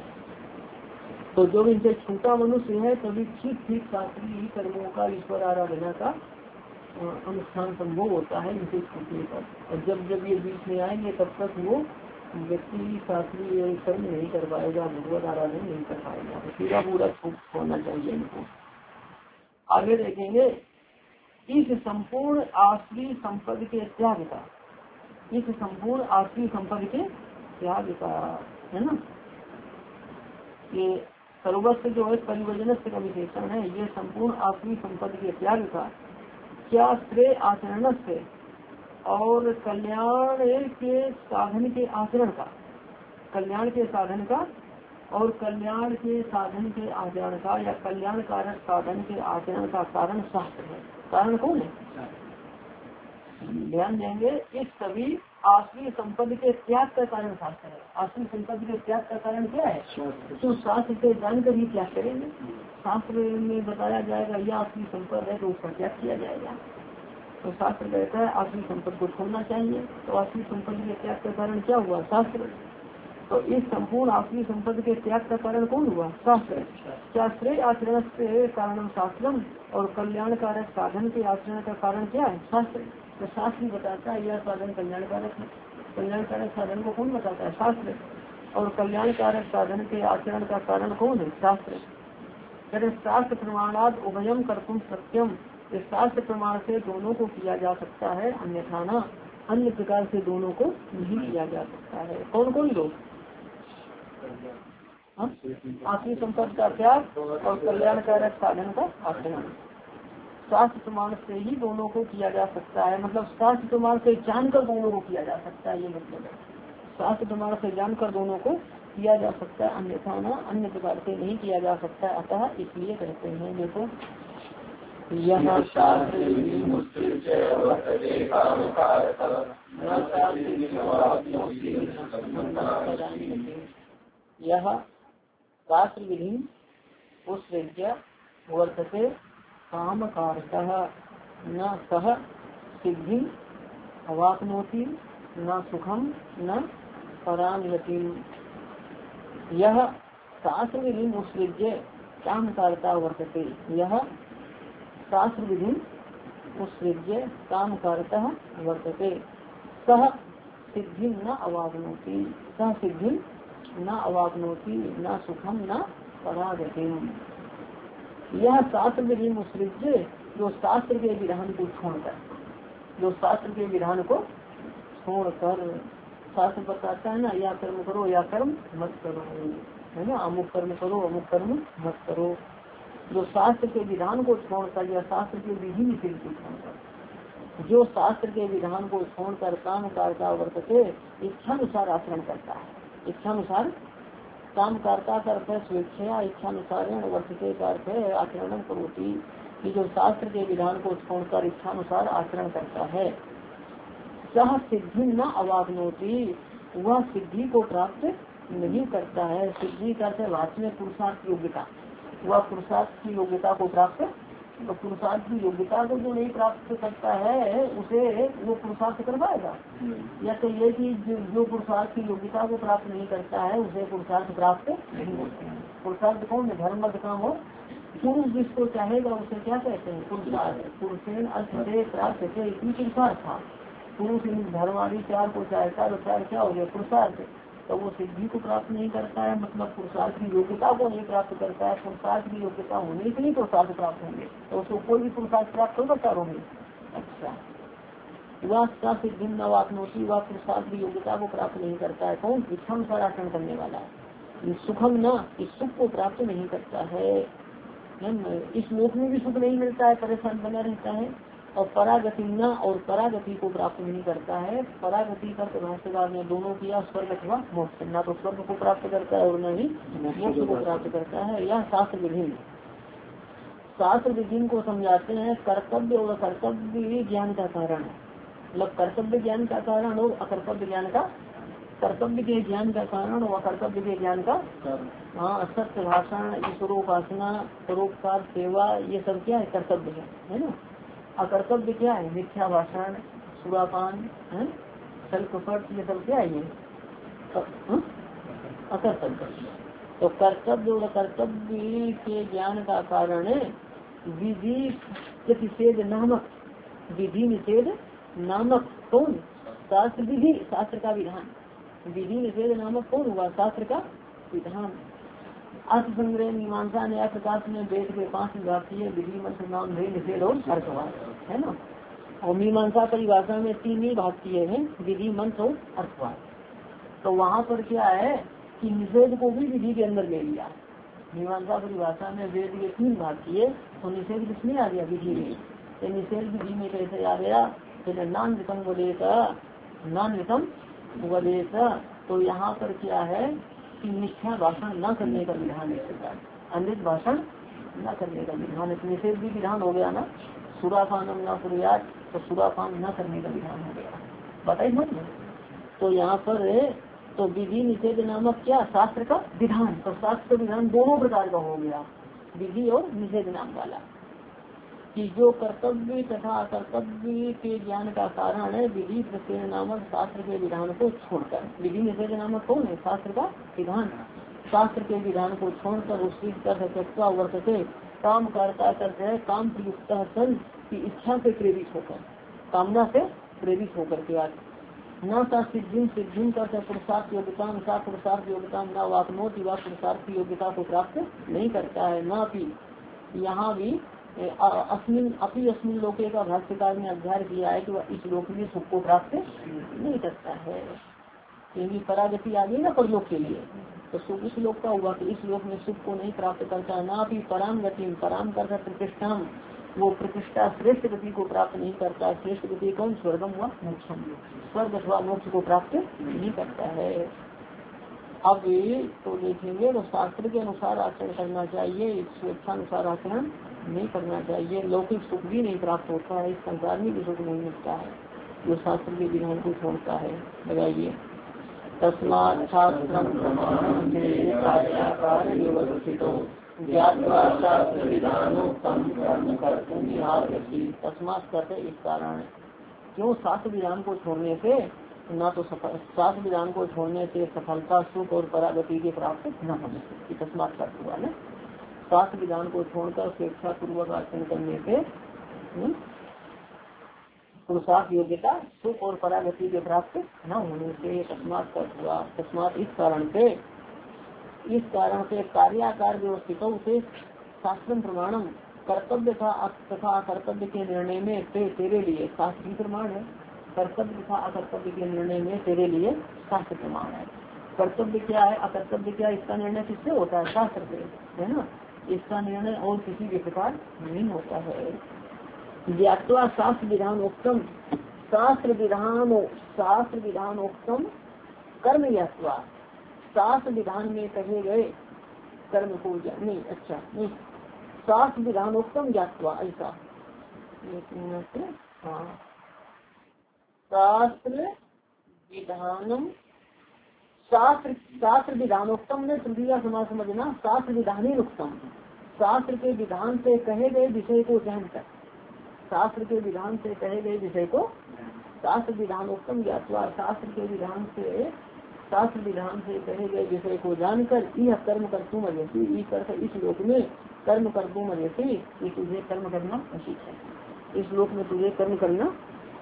तो जो इनसे छूटा मनुष्य है तभी ठीक ठीक शास्त्रीय कर्मों का, ईश्वर आराधना का अनुष्ठान संभव होता है इनसे छूटने पर। और जब जब ये बीच में आएंगे तब तक वो व्यक्ति शास्त्रीय कर्म नहीं कर पाएगा, भगवत आराधना नहीं कर पाएगा। तो पूरा पूरा छूट होना चाहिए इनको। आगे देखेंगे, इस संपूर्ण आश्री संपद के त्याग का, इस संपूर्ण आश्री संपद के त्याग का, है ना, ये सर्वस्व जो है परिवर्जन का विशेषण है। ये संपूर्ण आश्री संपद के त्याग का क्या श्रेय आचरण से और कल्याण के साधन के आचरण का, कल्याण के साधन का और कल्याण के साधन के आचरण का या कल्याण कारक साधन के आचरण का कारण शास्त्र है। कारण कौन है, ध्यान देंगे, इस सभी आश्री संपत्ति के त्याग का कारण शास्त्र है। आश्री संपत्ति के त्याग का कारण क्या है, तो शास्त्र से जानकर ही त्याग करेंगे। शास्त्र में बताया जाएगा यह आश्री संपत्ति है तो उसका त्याग किया जाएगा। तो शास्त्र कहता है आश्री संपत्ति को छोड़ना चाहिए। तो आश्री संपत्ति के त्याग का कारण क्या हुआ, शास्त्र। तो इस संपूर्ण आश्री संपत्ति के त्याग का कारण कौन हुआ, शास्त्र। शास्त्रीय आचरण से कारण शास्त्रम और कल्याण कारक साधन के आचरण का कारण क्या है, शास्त्र। तो शास्त्र बताता है यह साधन कल्याण कारक है। कल्याण कारक साधन को कौन बताता है, शास्त्र। और कल्याण कारक साधन के आचरण का कारण कौन है, शास्त्र। शास्त्र प्रमाणाद उभयम कर्तुम सत्यम, इस शास्त्र प्रमाण से दोनों को किया जा सकता है, अन्यथा न अन्य प्रकार से दोनों को नहीं किया जा सकता है। कौन कौन लोग, आश्री संपत्ति का त्याग और कल्याण कारक साधन का आचरण। शास्त्र प्रमाण से ही दोनों को किया जा सकता है, मतलब शास्त्र प्रमाण से जानकर दोनों को किया जा सकता है, ये मतलब है। शास्त्र प्रमाण से जानकर दोनों को किया जा सकता है, अन्यथा न अन्य प्रकार से नहीं किया जा सकता। अतः इसलिए कहते हैं, देखो यह शास्त्र यह शास्त्र विधि उस वर्तते काम कारतः न सह सिद्धि अवाप्नोति न सुखम न परांगतिम। यह शास्त्र विधि उत्सृज्य काम कारता वर्तते, यह शास्त्र विधि उत्सृज्य काम कारतः वर्तते, सह सिद्धि न अवाप्नोति, सह सिद्धि न अवाप्नोति न सुखम न परागतिम। यह शास्त्र विधि उत्सृज्य, जो शास्त्र के विधान को छोड़कर, जो शास्त्र के विधान को छोड़कर, शास्त्र बताता है ना या कर्म करो या कर्म मत करो, है ना, अमुक कर्म करो अमुक कर्म मत करो। जो शास्त्र के विधान को छोड़कर या शास्त्र के विधि निषेध को छोड़कर, जो शास्त्र के विधान को छोड़कर काम करता वर्तते, इच्छानुसार आचरण करता है। इच्छानुसार काम करता करते स्वेच्छा इच्छानुसार वर्तते का अर्थ है आचरण करोति, कि जो शास्त्र के विधान को छोड़कर इच्छानुसार आचरण करता है, सह सिद्धि न अवाप्नोति, वह सिद्धि को प्राप्त नहीं करता है। सिद्धि करते वास्तव में पुरुषार्थ योग्यता, वह पुरुषार्थ की योग्यता को प्राप्त, तो पुरुषार्थ की योग्यता को जो नहीं प्राप्त करता है उसे वो पुरुषार्थ कर पाएगा। या तो ये कि जो, जो पुरुषार्थ की योग्यता को प्राप्त नहीं करता है उसे पुरुषार्थ प्राप्त नहीं होते हैं। पुरुषार्थ कौन है, धर्म अर्थ काम हो, पुरुष जिसको चाहेगा उसे क्या कहते हैं, पुरुषार्थ। पुरुषेण अर्थ से प्राप्त से इतनी पुरुषार्थ था। पुरुष इन धर्म आदि चार को चाहता है तो चार क्या हो गया, पुरुषार्थ। तो वो सिद्धि को प्राप्त नहीं करता है, मतलब पुरुषार्थ की योग्यता को नहीं प्राप्त करता है। पुरुषार्थ की योग्यता होने के लिए पुरुषार्थ प्राप्त होंगे, तो उसको कोई भी पुरुषार्थ प्राप्त होगा चारों में। अच्छा, वह सिद्धि न वापनोती, वह पुरुषार्थ की योग्यता को प्राप्त नहीं करता है। कौन? इच्छानुसार आचरण करने वाला। सुखम न, इस सुख को प्राप्त नहीं करता है, इस लोक में भी सुख नहीं मिलता है, परेशान बना रहता है। और परागति न, और परागति को प्राप्त नहीं करता है। परागति का भाष्यकार ने दोनों किया, स्वर्ग अथवा मोक्ष। न तो स्वर्ग को प्राप्त करता है और न ही मोक्ष को प्राप्त करता है। यह शास्त्र विधि शास्त्र विधि को समझाते हैं। कर्तव्य और अकर्तव्य ज्ञान का कारण है, मतलब कर्तव्य ज्ञान का कारण और अकर्तव्य ज्ञान का, कर्तव्य के ज्ञान का कारण और अकर्तव्य के ज्ञान का। हाँ, सत्य भाषण, ईश्वरोपासना, परोपकार, सेवा, ये सब क्या है? कर्तव्य है, है ना। अकर्तव्य क्या है? मिथ्या भाषण, सुरापान, छल कपट, ये सब क्या है? ये अकर्तव्य। तो कर्तव्य और अकर्तव्य के ज्ञान का कारण विधि प्रतिषेध नामक, विधि निषेध नामक कौन? शास्त्र विधि, शास्त्र का विधान। विधि निषेध नामक कौन हुआ? शास्त्र का विधान। अर्थ संग्रह मीमांसा न्याय प्रकाश में वेद के पांच विभाग किए, विधि, मंत्र, नाम, भेद, निषेध और अर्थवाद, है ना। और मीमांसा परिभाषा में तीन ही भाग किए हैं, विधि, मंत्र और अर्थवाद। तो वहाँ पर क्या है कि निषेध को भी विधि के अंदर ले लिया। मीमांसा परिभाषा में वेद के तीन भाग किए, तो निषेध किसमें आ गया? विधि में। तो निषेध विधि में कैसे आ गया? तो नान वितम वदेता, नान वितम वदेता। तो यहाँ पर क्या है कि मिथ्या भाषण न करने का विधान है, अमृत भाषण न करने का विधान है। निषेध भी विधान हो गया ना, सुरापान न सुरयात, तो सुरापान न करने का विधान हो गया, बताइए मत। तो यहाँ पर तो विधि निषेध नामक क्या? शास्त्र का विधान। तो शास्त्र का विधान दोनों प्रकार का हो गया, विधि और निषेध नाम वाला, कि जो कर्तव्य तथा अकर्तव्य के ज्ञान का कारण है, विधि प्रतिषेध नामक शास्त्र के विधान को छोड़कर। विधि निषेध नामक कौन है? शास्त्र का विधान। शास्त्र के विधान को छोड़कर उसकी वर्तते काम करता करते है, काम प्रयुक्त सन की इच्छा से प्रेरित होकर, कामना से प्रेरित होकर के आज न सा सिद्धि सिद्धि का पुरुषार्थ योग्यता न पुरुषार्थ योग्यता न वापनोति, व पुरुषार्थ की योग्यता को प्राप्त नहीं करता है। न भी यहाँ भी अस्मिन अपी अस्मिन लोके का भाष्यकार ने अध्ययन किया है कि वह इस लोक में सुख को प्राप्त नहीं करता है, क्योंकि परागति आ गई ना परलोक के लिए। तो सुख इस लोक का हुआ कि इस लोक में सुख को नहीं प्राप्त करता। ना भी पराम गति, पराम करता प्रतिष्ठा, वो प्रतिष्ठा श्रेष्ठ गति को प्राप्त नहीं करता। श्रेष्ठ गति कौन? स्वर्गम हुआ मोक्षम, स्वर्ग अथवा मोक्ष को प्राप्त नहीं करता है। अब तो देखेंगे तो शास्त्र के अनुसार आचरण करना चाहिए, स्वेच्छानुसार आचरण नहीं करना चाहिए। लौकिक सुख भी नहीं प्राप्त होता है, इस संसार में भी सुख नहीं मिलता है जो शास्त्र के विधान को छोड़ता है। लगाइए तस्मात् शास्त्रम तस्मात् करते इस कारण, क्यों? शास्त्र विधान को छोड़ने से ना तो शास्त्र विधान को छोड़ने से सफलता, सुख और परागति के प्राप्त न हो सकती। तस्मात् करते हुआ ना शास्त्र विधान को छोड़कर स्वेच्छा पूर्वक आचरण करने से पुरुषार्थ योग्यता, सुख और परागति के प्राप्त न होने से। तस्मात् करते हुआ, तस्मात् इस कारण से, इस कारण से कार्याकार व्यवस्थित से शास्त्र प्रमाणम, कर्तव्य तथा अकर्तव्य के निर्णय में ते, तेरे लिए शास्त्रीय प्रमाण है। कर्तव्य तथा अकर्तव्य के निर्णय में तेरे लिए शास्त्र प्रमाण है। कर्तव्य क्या है, अकर्तव्य क्या है, इसका निर्णय किससे होता है? शास्त्र से, है ना। इसका निर्णय और किसी के प्रकार नहीं होता है। ज्ञात्वा शास्त्र विधान उत्तम, शास्त्र विधान शास्त्र विधान उत्तम कर्म ज्ञात्वा, शास्त्र विधान में कहे गए कर्म को नहीं, अच्छा नहीं, शास्त्र विधानोक्तम ज्ञात्वा, ऐसा एक मिनट, हाँ, शास्त्र विधानम, शास्त्र शास्त्र विधानोक्तम में तृतीया समाज समझना, शास्त्र विधानी उत्तम, शास्त्र के विधान से कहे गए विषय को जानकर, शास्त्र के विधान से कहे गए विषय को, शास्त्र विधानोक्तम ज्ञात्वा, शास्त्र के विधान से शास्त्र विधान से कहे गए विषय को जानकर, यह कर्म कर तुम अजैसी, इस लोक में कर्म कर तुम अजैसी, तुझे कर्म करना उचित है, इस लोक में तुझे कर्म करना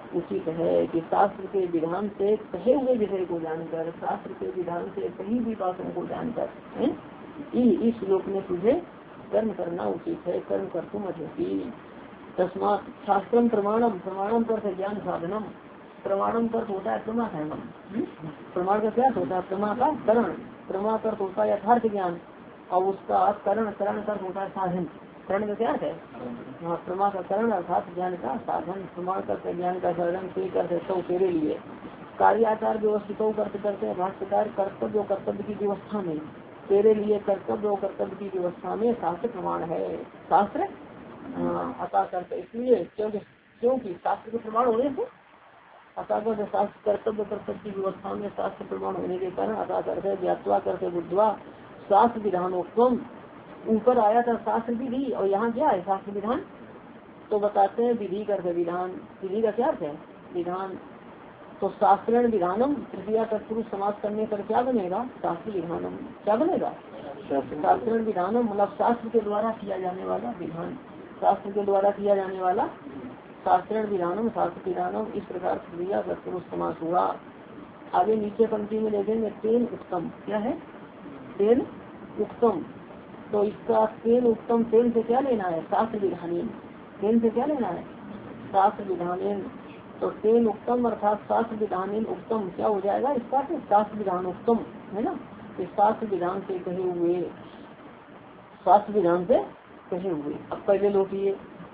उचित है कि शास्त्र के विधान से कहे हुए विषय को जानकर, शास्त्र के विधान से कही हुई बातों को जानकर है इस श्लोक में तुझे कर्म करना उचित है, कर्म कर तुम अध्यति। तस्मात् शास्त्रम प्रमाणम, प्रमाणम कर ज्ञान साधनम, प्रमाणम कर होता है प्रमा धर्मम, प्रमाण का क्या होता है, प्रमा का करण, प्रमा कर होता है यथार्थ ज्ञान, और उसका करण, करण कर होता है साधन, करण का क्या है, हाँ प्रमा का करण अर्थात ज्ञान का साधन, प्रमाण करते ज्ञान का साधन, से करते तो तेरे लिए कार्याचार व्यवस्थित करते करते भाष्यकार कर्तव्य कर्तव्य की व्यवस्था में, तेरे लिए कर्तव्य और कर्तव्य की व्यवस्था में शास्त्र प्रमाण है, शास्त्र अता करते, इसलिए क्योंकि क्योंकि शास्त्र के प्रमाण होने से अता करते, शास्त्र कर्तव्य कर्तव्य की व्यवस्था में शास्त्र प्रमाण होने के कारण अता करते, ज्ञातवा करते बुद्धवा शास्त्र विधानोत्तम, ऊपर आया था शास्त्र विधि और यहाँ क्या है शास्त्र विधान, तो बताते हैं विधि करते विधान, विधि का क्या अर्थ है विधान, तो शास्त्रण विधानम तृतीया तत्पुरुष समाज करने पर क्या बनेगा, शास्त्र विधानम, क्या बनेगा शास्त्रण विधानम, मतलब शास्त्र के द्वारा किया जाने वाला विधान, शास्त्र के द्वारा किया जाने वाला शास्त्रण विधानम, शास्त्र विधानम, इस प्रकार तृतीया तत्पुरुष समाज हुआ। आगे नीचे पंक्ति में देखेंगे तेन उत्तम, क्या है तेन उत्तम, तो इसका तेन उत्तम, तेन से क्या लेना है शास्त्र विधानी, तेन से क्या लेना है शास्त्र विधान, तो तेन उत्तम अर्थात शास्त्र विधान उत्तम क्या हो जाएगा इसका, तो शास्त्र विधान उत्तम है ना, इस शास्त्र विधान से कहे हुए, शास्त्र विधान से कहे हुए। अब पहले लोटिए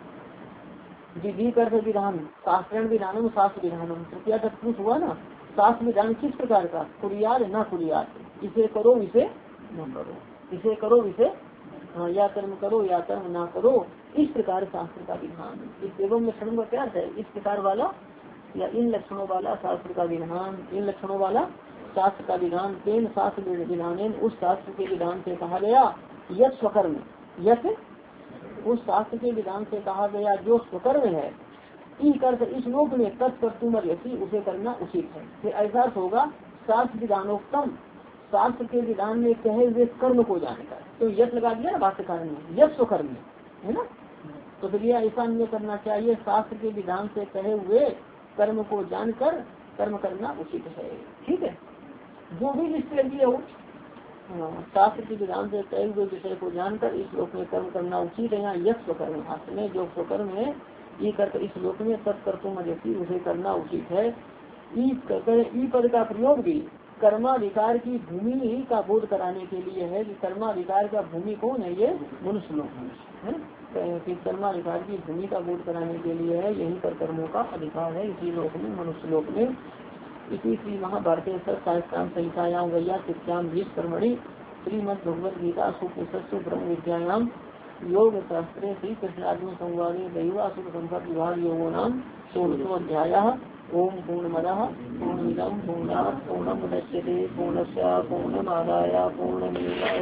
विधि कर विधान, शास्त्रण विधानम शास्त्र विधानम, तृतीया तत्पुरुष हुआ ना, शास्त्र विधान किस प्रकार का, कुरियाद न कुरियाद, इसे करो इसे न करो, इसे करो इसे हाँ या कर्म करो या कर्म ना करो, इस प्रकार शास्त्र का विधान, इस एवं लक्षणों का क्या है, इस प्रकार वाला या इन लक्षणों वाला शास्त्र का विधान, इन लक्षणों वाला शास्त्र का विधान, तेन शास्त्र विधान, उस शास्त्र के विधान से कहा गया यह स्वकर्म, यह उस शास्त्र के विधान से कहा गया जो स्वकर्म है, इस लोक में तत्कर्तुम अर्हति, उसे करना उचित है। फिर ऐसा होगा शास्त्र विधानोत्तम, शास्त्र के विधान में कहे हुए कर्म को जानकर, तो यश लगा दिया ना भाष्यकार ने, यश स्वकर्म है ना, तो फिर यह ऐसा अन्य करना चाहिए, शास्त्र के विधान से कहे हुए कर्म को जानकर कर्म करना उचित है। ठीक है, जो भी निश्चय लिए हो शास्त्र के विधान से कहे हुए विषय को जानकर इस लोक में कर्म करना उचित है। यहाँ यश स्वकर्म भाष्य में जो स्वकर्म है ये कर इस लोक में तत्कर्तुम अर्हति, उसे करना उचित है। ई पद का प्रयोग भी कर्माधिकार की भूमि का बोध कराने के लिए है कि कर्माधिकार का भूमि कौन है, ये मनुष्य लोक है, कि कर्माधिकार की भूमि का बोध कराने के लिए है, यहीं पर कर्मों का अधिकार है इसी लोक में, मनुष्य लोक में। इसी श्री महाभारत शास्त्राम संहितायाम वैया शिक्षाम भीष कर्मणि श्रीमद भगवद गीता सुपनिषत्सु ब्रह्म विद्यायाम योग शास्त्रे श्री कृष्णार्जुन संवादे दैवासुर संपद विभाग योगो नाम सोलहवां अध्यायः। ओम पूर्णमदः पूर्णमिदं पूर्णात् पूर्णमुदच्यते पूर्णस्य पूर्णमादाय पूर्णमेवावशिष्यते।